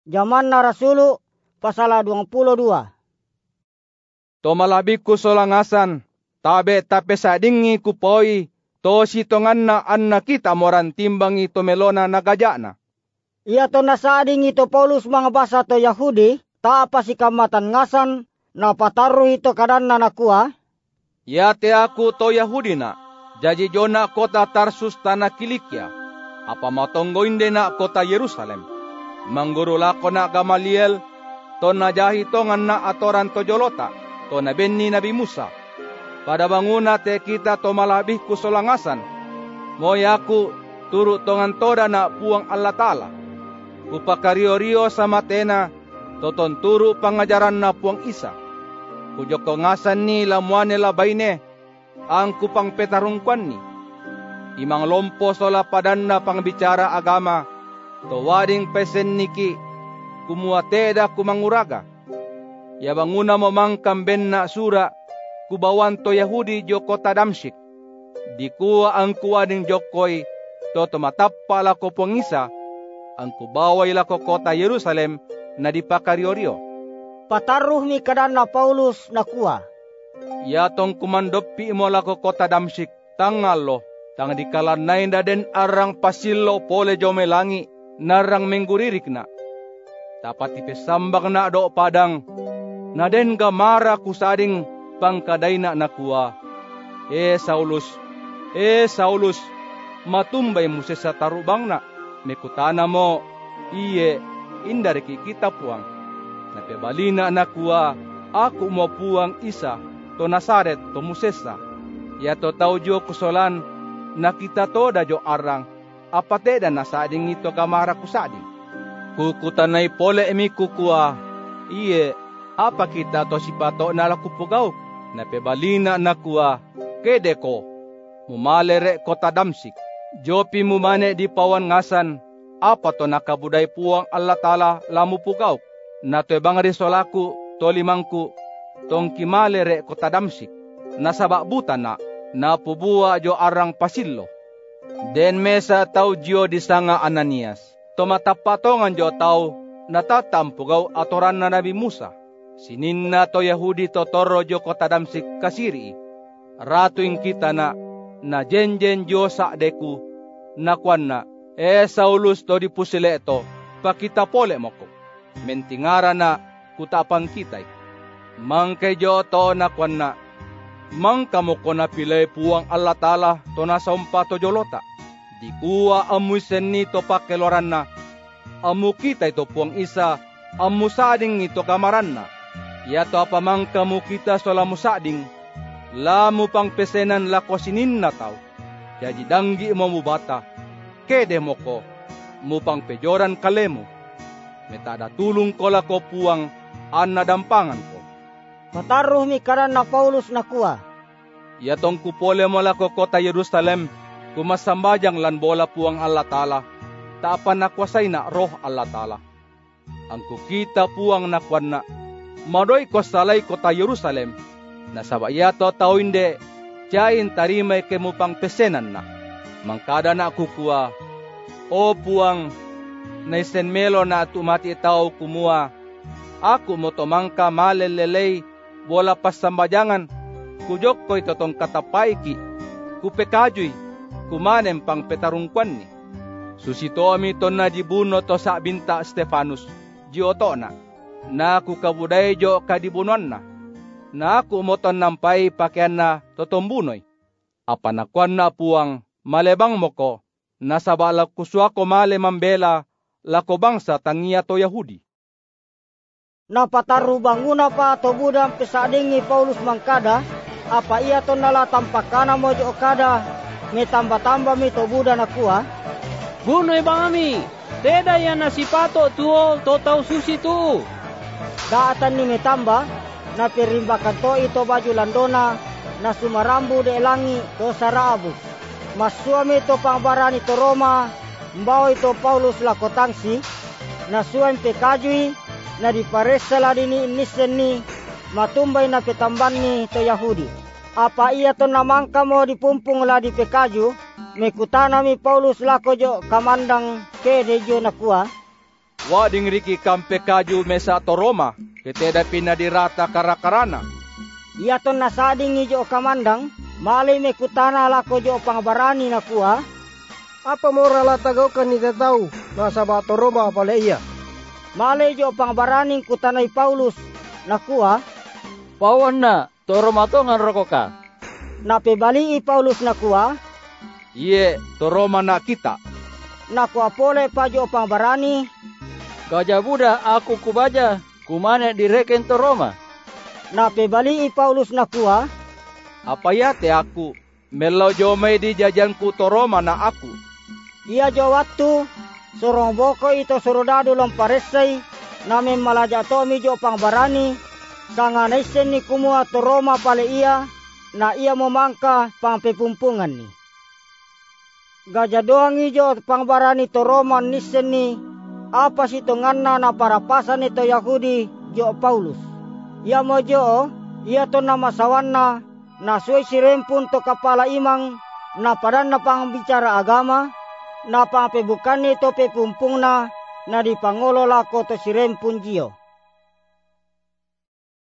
Zaman na Rasulu pasal 22. To malabik ko solangasan, tabe tape sadingi ku poi, to sitongan na anna kita moran timbangi to melona nagajana. Iya to nasading ito Paulus mga basa to Yahudi, ta apa si kamatan ngasan, na pataru ito kadan na nakua. Ya te aku to Yahudi na, jaji jona kota Tarsus tanah Kilikia, apa matonggoinde na kota Yerusalem. Mangguru lako na Gamaliel, to najahi tongan na atoran to jolota, to nabenni Nabi Musa. Pada banguna te kita to malabih ku solangasan, moyaku turu tongan toda na puang Allah Ta'ala. Kupakario-rio sama tena, toton turu pangajaran na puang Isa. Kujoko ngasan ni lamuane labaine, ang kupang petarungkwan ni. Imang lompo sola padan na pangbicara agama, to wading pesen niki, kumuateda kumanguraga. Ya banguna momangkam ben na sura, kubawan to Yahudi jo kota Damsyik. Dikuwa ang kuwading jokoy, to tumatapala ko puang Isa, ang kubaway la ko kota Yerusalem na dipakario-rio. Pataruh mi kadan na Paulus nakua. Yatong kumandopi mo la ko kota Damsyik, tangalo, tang dikalanay na den arang pasillo pole jo melangi, narang mengguririk na. Tapat ipesambak na do padang, na den gamara kusading pangkaday na nakua. Saulus, matumbay mo sa tarubang na. Mekutana mo, iye, indari kita puang. Napebalina nakua, aku mo puang Isa, to Nasaret, to Musesa. Yato tau jo kusolan, nakita to da jo arang, apate da nasading ito kamara kusading. Kukutanay pole emi kukua, iye, apa kita to sipato nalakupugaw. Napebalina nakua, kede ko, mumalere kota Damsyik. Jopi mumane di pawan ngasan, apa to nakabuday puang Allah Ta'ala lamu pugaw. Na to bang risolaku, to limangku, tong kimalere kota Damsyik. Nasabak buta na pubua jo arang pasillo. Den mesa tau jio di sanga Ananias. To matapatongan jo tau, natatampugaw atoran na Nabi Musa. Sininna to Yahudi to toro jo kota Damsyik kasiri. Ratuing kita na jen jo sa deku, na kwan na, Saulus to dipusile ito, pakita pole mo ko. Mentingara na kutapang kitay. Mangkay jo to na kwan na, mangka mo ko na pilay puang Allah Ta'ala to nasa umpa to jolota. Di kuwa amu sen nito pakeloran na, amu kita ito puang Isa, amu sading ito kamaran na. Yato apa mangka mo kita sola musading, lamu pang pesenan lako sinin na tao. Jadi danggi mo mubata, kede mo ko, mupang pejoran kalemo. Metada tulong ko lako puang anadampangan ko. Pataruh mi kadan na Paulus nakua. Yatong kupole mo lako kota Yerusalem, kumasambajang lan bola puang Allah Ta'ala, taapan nakwasay na roh Allah Ta'ala. Ang kukita puang nakwan na, madoy ko salay kota Yerusalem, nasabayato tao hindi, tiyain tarimay kemupang pesenan na. Mangkada na kukua, o puang, naisenmelo na tumati tao kumua, ako mo tomangka malelelay, bola pasambajangan, kujok ko ito tong katapayki, kupekajoy, kumanem pang petarungkwan ni. Susito ami to na dibuno to sa binta Stefanus, jioto na kukabuday jo kadibunon na ako moton nampay pakyan na totombunoy. Apanakwan na puang malebang mo ko, nasa balak kuswa ko male mambela, lako bangsa tangiya to Yahudi. Napataru banguna pa to budang pesadingi Paulus mangkada, apa iya to nalatampakana mo jo kada, may tamba-tamba mi to buda nakua. Bunoy bangami, teda yan na sipato tuo, to tau susi tu. Daatan ni may tamba, na pirimbakan to ito baju landona na sumarambu de elangi to saraabu. Masuami to pangbarani to Roma, mbaw ito Paulus lakotangsi, na suam pekajui, na diparesala dini inisen ni, matumbay na petamban ni to Yahudi. Apa iya to namangka mo dipumpung la di pekaju, may kutana mi Paulus lako jo kamandang ke dejo nakua. wa dingriki kampe kaju mesa to Roma, keteda pinadirata karakarana. Ia ton nasading jo kamandang, malay me kutana lako jo pangbarani na kuha. Apa moral tagaw kanita tao, nasa bato Roma pala iya. Malay jo pangbarani kutanay Paulus na kuha. Pawan na, to Roma to ngan rokoka. Napebali Paulus na kuha. Iye, to Roma na kita. Nakuha pole pa jo pangbarani. Gajah buda aku kubaja, kumane direken to Roma. Napebali Paulus na kuha. Apa ya te aku, melo jomay di jajanku to Roma na aku. Ia jo waktu, sorong boko ito sorodado lamparesay, namin malaja to mi jo pangbarani, sanganaysen ni kumuha to Roma pala iya, na iya momangka pangpepumpungan ni. Gajadoang ijo pangbarani to Roma nisen ni, apa sito nganna na parapasan ito Yahudi jo Paulus. Ia mo jo, ia to na masawan na suway sirempun to kapala imang, na padan na pangbicara agama, na pangpebukan nito pepumpung na di pangolo lako to sirempun jiyo.